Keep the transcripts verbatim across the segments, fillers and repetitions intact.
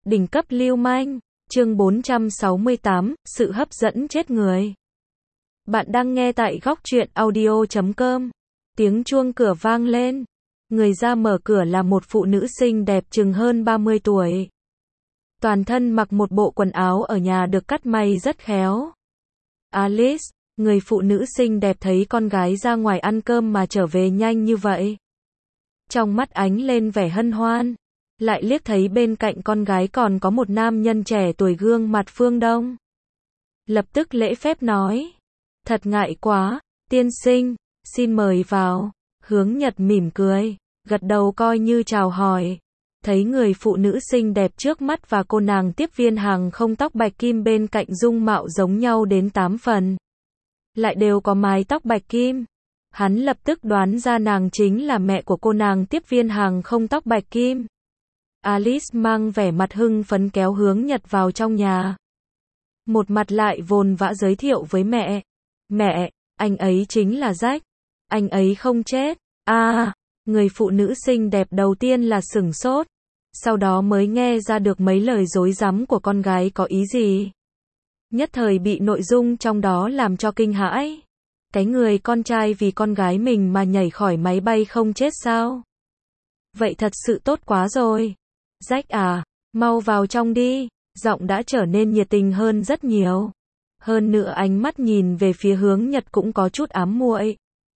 Đỉnh cấp lưu manh, chương bốn trăm sáu mươi tám, sự hấp dẫn chết người. Bạn đang nghe tại góc truyện audio chấm com. Tiếng chuông cửa vang lên. Người ra mở cửa là một phụ nữ xinh đẹp chừng hơn ba mươi tuổi. Toàn thân mặc một bộ quần áo ở nhà được cắt may rất khéo. Alice, người phụ nữ xinh đẹp thấy con gái ra ngoài ăn cơm mà trở về nhanh như vậy. Trong mắt ánh lên vẻ hân hoan. Lại liếc thấy bên cạnh con gái còn có một nam nhân trẻ tuổi gương mặt phương Đông. Lập tức lễ phép nói. Thật ngại quá, tiên sinh, xin mời vào. Hướng Nhật mỉm cười, gật đầu coi như chào hỏi. Thấy người phụ nữ xinh đẹp trước mắt và cô nàng tiếp viên hàng không tóc bạch kim bên cạnh dung mạo giống nhau đến tám phần. Lại đều có mái tóc bạch kim. Hắn lập tức đoán ra nàng chính là mẹ của cô nàng tiếp viên hàng không tóc bạch kim. Alice mang vẻ mặt hưng phấn kéo Hướng Nhật vào trong nhà. Một mặt lại vồn vã giới thiệu với mẹ. Mẹ, anh ấy chính là Jack. Anh ấy không chết. À, người phụ nữ xinh đẹp đầu tiên là sửng sốt. Sau đó mới nghe ra được mấy lời dối rắm của con gái có ý gì. Nhất thời bị nội dung trong đó làm cho kinh hãi. Cái người con trai vì con gái mình mà nhảy khỏi máy bay không chết sao? Vậy thật sự tốt quá rồi. Jack à, mau vào trong đi, giọng đã trở nên nhiệt tình hơn rất nhiều. Hơn nữa ánh mắt nhìn về phía Hướng Nhật cũng có chút ám muội.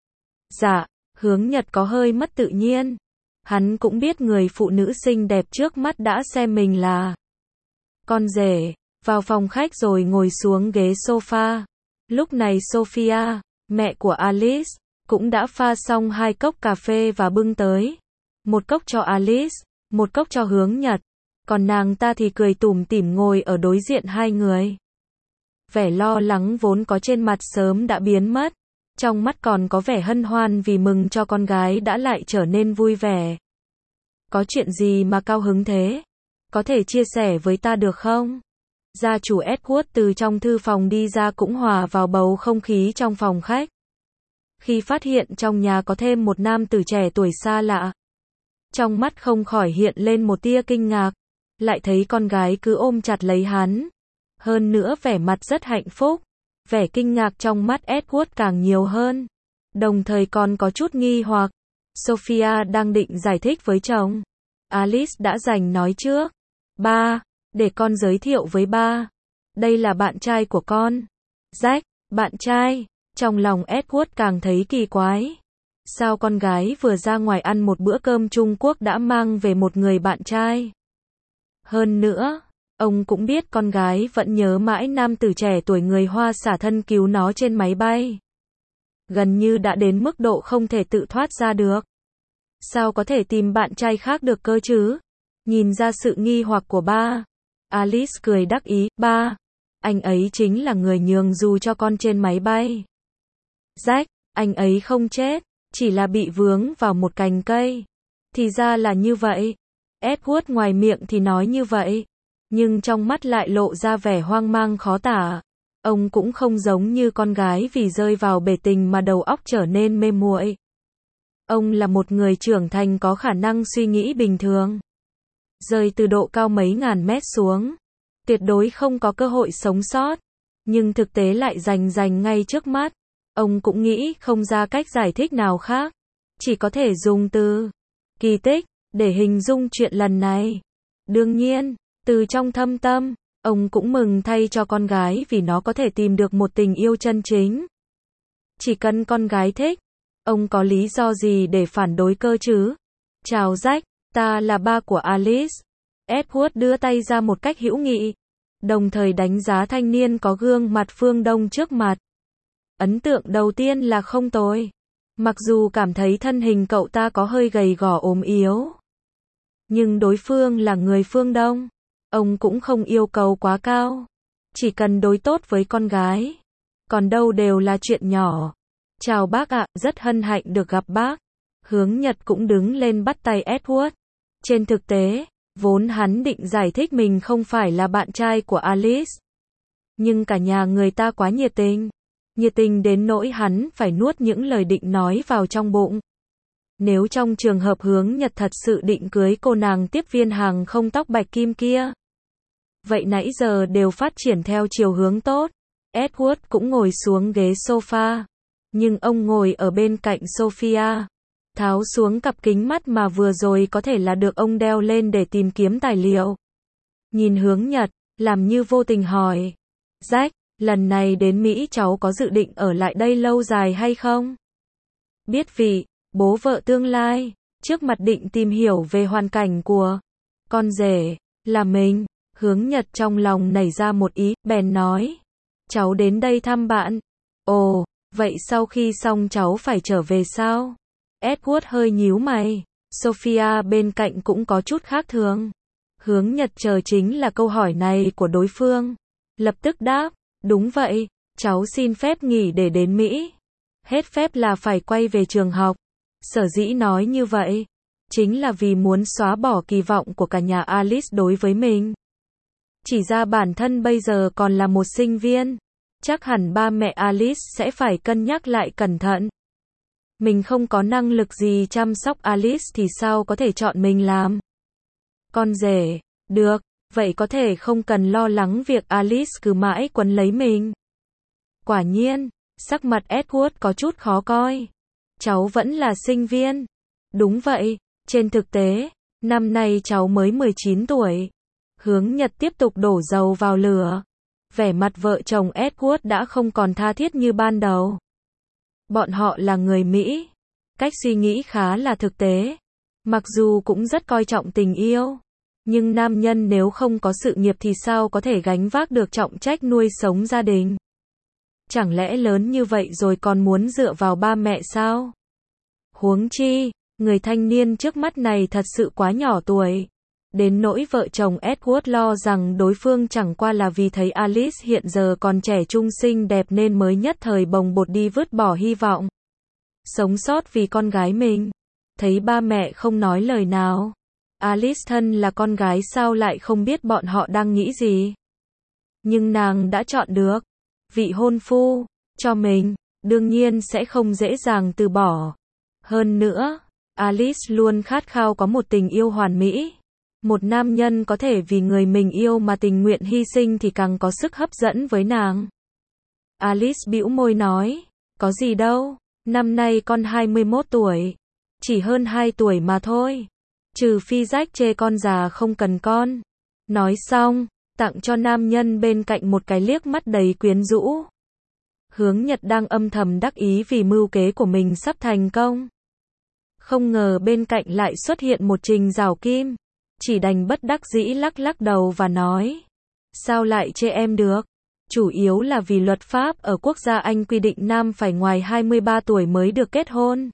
Dạ, Hướng Nhật có hơi mất tự nhiên. Hắn cũng biết người phụ nữ xinh đẹp trước mắt đã xem mình là con rể. Vào phòng khách rồi ngồi xuống ghế sofa. Lúc này Sophia, mẹ của Alice, cũng đã pha xong hai cốc cà phê và bưng tới. Một cốc cho Alice, một cốc cho Hướng Nhật. Còn nàng ta thì cười tủm tỉm ngồi ở đối diện hai người. Vẻ lo lắng vốn có trên mặt sớm đã biến mất. Trong mắt còn có vẻ hân hoan vì mừng cho con gái đã lại trở nên vui vẻ. Có chuyện gì mà cao hứng thế? Có thể chia sẻ với ta được không? Gia chủ Edward từ trong thư phòng đi ra cũng hòa vào bầu không khí trong phòng khách. Khi phát hiện trong nhà có thêm một nam tử trẻ tuổi xa lạ. Trong mắt không khỏi hiện lên một tia kinh ngạc. Lại thấy con gái cứ ôm chặt lấy hắn. Hơn nữa vẻ mặt rất hạnh phúc. Vẻ kinh ngạc trong mắt Edward càng nhiều hơn. Đồng thời còn có chút nghi hoặc. Sophia đang định giải thích với chồng. Alice đã giành nói trước. Ba, để con giới thiệu với ba. Đây là bạn trai của con. Jack, bạn trai. Trong lòng Edward càng thấy kỳ quái. Sao con gái vừa ra ngoài ăn một bữa cơm Trung Quốc đã mang về một người bạn trai? Hơn nữa, ông cũng biết con gái vẫn nhớ mãi nam tử trẻ tuổi người Hoa xả thân cứu nó trên máy bay. Gần như đã đến mức độ không thể tự thoát ra được. Sao có thể tìm bạn trai khác được cơ chứ? Nhìn ra sự nghi hoặc của ba. Alice cười đắc ý. Ba, anh ấy chính là người nhường dù cho con trên máy bay. Jack, anh ấy không chết. Chỉ là bị vướng vào một cành cây. Thì ra là như vậy. Edward ngoài miệng thì nói như vậy. Nhưng trong mắt lại lộ ra vẻ hoang mang khó tả. Ông cũng không giống như con gái vì rơi vào bể tình mà đầu óc trở nên mê muội. Ông là một người trưởng thành có khả năng suy nghĩ bình thường. Rơi từ độ cao mấy ngàn mét xuống. Tuyệt đối không có cơ hội sống sót. Nhưng thực tế lại rành rành ngay trước mắt. Ông cũng nghĩ không ra cách giải thích nào khác. Chỉ có thể dùng từ kỳ tích để hình dung chuyện lần này. Đương nhiên, từ trong thâm tâm, ông cũng mừng thay cho con gái vì nó có thể tìm được một tình yêu chân chính. Chỉ cần con gái thích, ông có lý do gì để phản đối cơ chứ? Chào Jack, ta là ba của Alice. Edward đưa tay ra một cách hữu nghị, đồng thời đánh giá thanh niên có gương mặt phương Đông trước mặt. Ấn tượng đầu tiên là không tồi. Mặc dù cảm thấy thân hình cậu ta có hơi gầy gò ốm yếu. Nhưng đối phương là người phương Đông. Ông cũng không yêu cầu quá cao. Chỉ cần đối tốt với con gái. Còn đâu đều là chuyện nhỏ. Chào bác ạ, rất hân hạnh được gặp bác. Hướng Nhật cũng đứng lên bắt tay Edward. Trên thực tế, vốn hắn định giải thích mình không phải là bạn trai của Alice. Nhưng cả nhà người ta quá nhiệt tình. Nhiệt tình đến nỗi hắn phải nuốt những lời định nói vào trong bụng. Nếu trong trường hợp Hướng Nhật thật sự định cưới cô nàng tiếp viên hàng không tóc bạch kim kia, vậy nãy giờ đều phát triển theo chiều hướng tốt. Edward cũng ngồi xuống ghế sofa, nhưng ông ngồi ở bên cạnh Sophia, tháo xuống cặp kính mắt mà vừa rồi có thể là được ông đeo lên để tìm kiếm tài liệu. Nhìn Hướng Nhật, làm như vô tình hỏi, Jack, lần này đến Mỹ cháu có dự định ở lại đây lâu dài hay không? Biết vị, bố vợ tương lai, trước mặt định tìm hiểu về hoàn cảnh của con rể, là mình. Hướng Nhật trong lòng nảy ra một ý, bèn nói, cháu đến đây thăm bạn. Ồ, vậy sau khi xong cháu phải trở về sao? Edward hơi nhíu mày, Sophia bên cạnh cũng có chút khác thường. Hướng Nhật chờ chính là câu hỏi này của đối phương. Lập tức đáp, đúng vậy, cháu xin phép nghỉ để đến Mỹ. Hết phép là phải quay về trường học. Sở dĩ nói như vậy, chính là vì muốn xóa bỏ kỳ vọng của cả nhà Alice đối với mình. Chỉ ra bản thân bây giờ còn là một sinh viên, chắc hẳn ba mẹ Alice sẽ phải cân nhắc lại cẩn thận. Mình không có năng lực gì chăm sóc Alice thì sao có thể chọn mình làm con rể, được, vậy có thể không cần lo lắng việc Alice cứ mãi quấn lấy mình. Quả nhiên, sắc mặt Edward có chút khó coi. Cháu vẫn là sinh viên. Đúng vậy, trên thực tế, năm nay cháu mới mười chín tuổi. Hướng Nhật tiếp tục đổ dầu vào lửa. Vẻ mặt vợ chồng Edward đã không còn tha thiết như ban đầu. Bọn họ là người Mỹ. Cách suy nghĩ khá là thực tế. Mặc dù cũng rất coi trọng tình yêu. Nhưng nam nhân nếu không có sự nghiệp thì sao có thể gánh vác được trọng trách nuôi sống gia đình? Chẳng lẽ lớn như vậy rồi còn muốn dựa vào ba mẹ sao? Huống chi, người thanh niên trước mắt này thật sự quá nhỏ tuổi. Đến nỗi vợ chồng Edward lo rằng đối phương chẳng qua là vì thấy Alice hiện giờ còn trẻ trung xinh đẹp nên mới nhất thời bồng bột đi vứt bỏ hy vọng sống sót vì con gái mình. Thấy ba mẹ không nói lời nào. Alice thân là con gái sao lại không biết bọn họ đang nghĩ gì. Nhưng nàng đã chọn được vị hôn phu cho mình, đương nhiên sẽ không dễ dàng từ bỏ. Hơn nữa, Alice luôn khát khao có một tình yêu hoàn mỹ. Một nam nhân có thể vì người mình yêu mà tình nguyện hy sinh thì càng có sức hấp dẫn với nàng. Alice bĩu môi nói, có gì đâu, năm nay con hai mươi mốt tuổi, chỉ hơn hai tuổi mà thôi. Trừ phi Jack chê con già không cần con. Nói xong, tặng cho nam nhân bên cạnh một cái liếc mắt đầy quyến rũ. Hướng Nhật đang âm thầm đắc ý vì mưu kế của mình sắp thành công. Không ngờ bên cạnh lại xuất hiện một Trình Giảo Kim. Chỉ đành bất đắc dĩ lắc lắc đầu và nói, sao lại chê em được? Chủ yếu là vì luật pháp ở quốc gia Anh quy định nam phải ngoài hai mươi ba tuổi mới được kết hôn.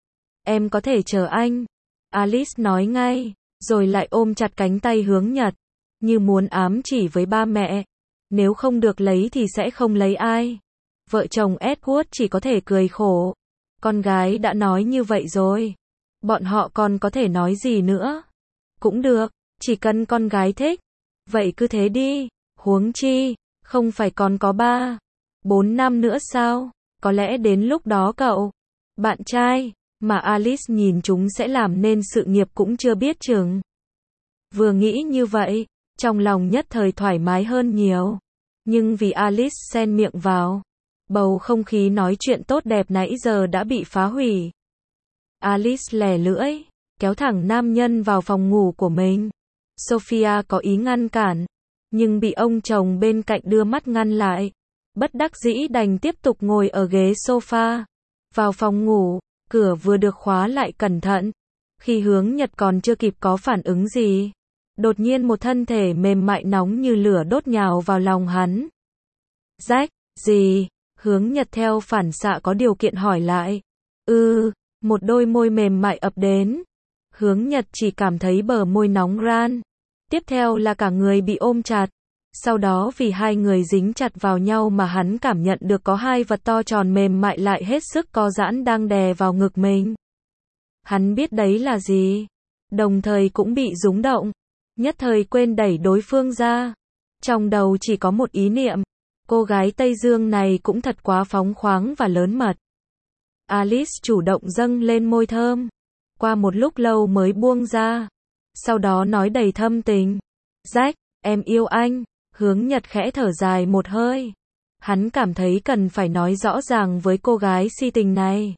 Em có thể chờ anh. Alice nói ngay, rồi lại ôm chặt cánh tay Hướng Nhật, như muốn ám chỉ với ba mẹ, nếu không được lấy thì sẽ không lấy ai. Vợ chồng Edward chỉ có thể cười khổ. Con gái đã nói như vậy rồi, bọn họ còn có thể nói gì nữa? Cũng được, chỉ cần con gái thích. Vậy cứ thế đi, huống chi, không phải còn có ba, bốn năm nữa sao? Có lẽ đến lúc đó cậu, bạn trai, mà Alice nhìn chúng sẽ làm nên sự nghiệp cũng chưa biết chừng. Vừa nghĩ như vậy, trong lòng nhất thời thoải mái hơn nhiều. Nhưng vì Alice xen miệng vào, bầu không khí nói chuyện tốt đẹp nãy giờ đã bị phá hủy. Alice lè lưỡi, kéo thẳng nam nhân vào phòng ngủ của mình. Sophia có ý ngăn cản, nhưng bị ông chồng bên cạnh đưa mắt ngăn lại. Bất đắc dĩ đành tiếp tục ngồi ở ghế sofa. Vào phòng ngủ, cửa vừa được khóa lại cẩn thận. Khi Hướng Nhật còn chưa kịp có phản ứng gì, đột nhiên một thân thể mềm mại nóng như lửa đốt nhào vào lòng hắn. Jack, gì? Hướng Nhật theo phản xạ có điều kiện hỏi lại. Ừ, một đôi môi mềm mại ập đến. Hướng Nhật chỉ cảm thấy bờ môi nóng ran. Tiếp theo là cả người bị ôm chặt. Sau đó vì hai người dính chặt vào nhau mà hắn cảm nhận được có hai vật to tròn mềm mại lại hết sức co giãn đang đè vào ngực mình. Hắn biết đấy là gì, đồng thời cũng bị rúng động, nhất thời quên đẩy đối phương ra. Trong đầu chỉ có một ý niệm, cô gái Tây Dương này cũng thật quá phóng khoáng và lớn mật. Alice chủ động dâng lên môi thơm, qua một lúc lâu mới buông ra, sau đó nói đầy thâm tình, Jack, Em yêu anh. Hướng Nhật khẽ thở dài một hơi. Hắn cảm thấy cần phải nói rõ ràng với cô gái si tình này.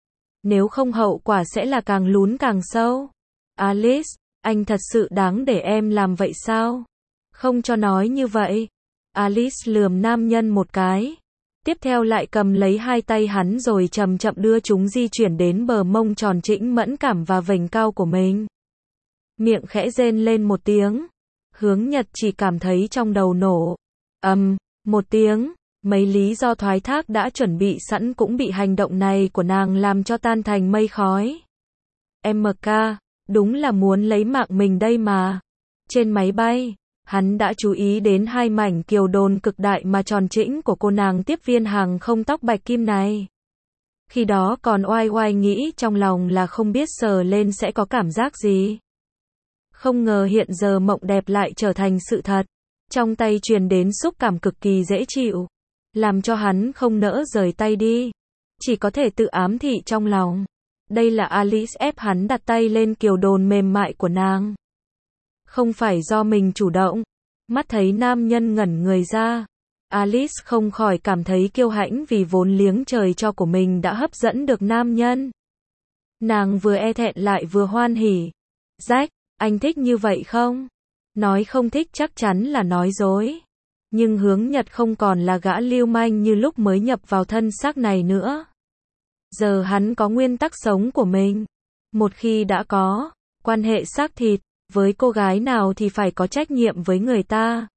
Nếu không hậu quả sẽ là càng lún càng sâu. Alice, anh thật sự đáng để em làm vậy sao? Không cho nói như vậy. Alice lườm nam nhân một cái. Tiếp theo lại cầm lấy hai tay hắn rồi chậm chậm đưa chúng di chuyển đến bờ mông tròn trĩnh mẫn cảm và vành cao của mình. Miệng khẽ rên lên một tiếng. Hướng Nhật chỉ cảm thấy trong đầu nổ. Ầm, um, một tiếng. Mấy lý do thoái thác đã chuẩn bị sẵn cũng bị hành động này của nàng làm cho tan thành mây khói. em ca, đúng là muốn lấy mạng mình đây mà. Trên máy bay, hắn đã chú ý đến hai mảnh kiều đồn cực đại mà tròn trĩnh của cô nàng tiếp viên hàng không tóc bạch kim này. Khi đó còn oai oai nghĩ trong lòng là không biết sờ lên sẽ có cảm giác gì. Không ngờ hiện giờ mộng đẹp lại trở thành sự thật. Trong tay truyền đến xúc cảm cực kỳ dễ chịu. Làm cho hắn không nỡ rời tay đi. Chỉ có thể tự ám thị trong lòng. Đây là Alice ép hắn đặt tay lên kiều đồn mềm mại của nàng. Không phải do mình chủ động. Mắt thấy nam nhân ngẩn người ra. Alice không khỏi cảm thấy kiêu hãnh vì vốn liếng trời cho của mình đã hấp dẫn được nam nhân. Nàng vừa e thẹn lại vừa hoan hỉ. Jack, anh thích như vậy không? Nói không thích chắc chắn là nói dối. Nhưng Hướng Nhật không còn là gã lưu manh như lúc mới nhập vào thân xác này nữa. Giờ hắn có nguyên tắc sống của mình. Một khi đã có quan hệ xác thịt với cô gái nào thì phải có trách nhiệm với người ta.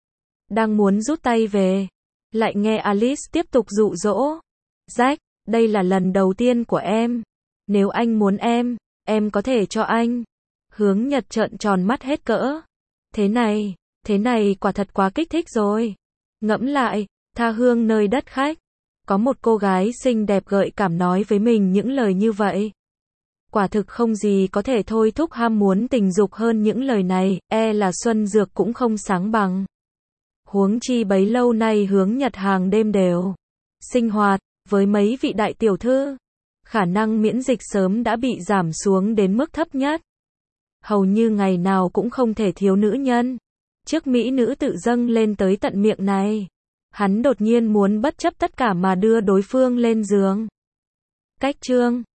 Đang muốn rút tay về, lại nghe Alice tiếp tục dụ dỗ. Jack, đây là lần đầu tiên của em. Nếu anh muốn em, em có thể cho anh. Hướng Nhật trợn tròn mắt hết cỡ. Thế này, thế này quả thật quá kích thích rồi. Ngẫm lại, tha hương nơi đất khách. Có một cô gái xinh đẹp gợi cảm nói với mình những lời như vậy. Quả thực không gì có thể thôi thúc ham muốn tình dục hơn những lời này, e là Xuân Dược cũng không sáng bằng. Huống chi bấy lâu nay Hướng Nhật hàng đêm đều sinh hoạt với mấy vị đại tiểu thư. Khả năng miễn dịch sớm đã bị giảm xuống đến mức thấp nhất. Hầu như ngày nào cũng không thể thiếu nữ nhân. Trước mỹ nữ tự dâng lên tới tận miệng này. Hắn đột nhiên muốn bất chấp tất cả mà đưa đối phương lên giường. Cách chương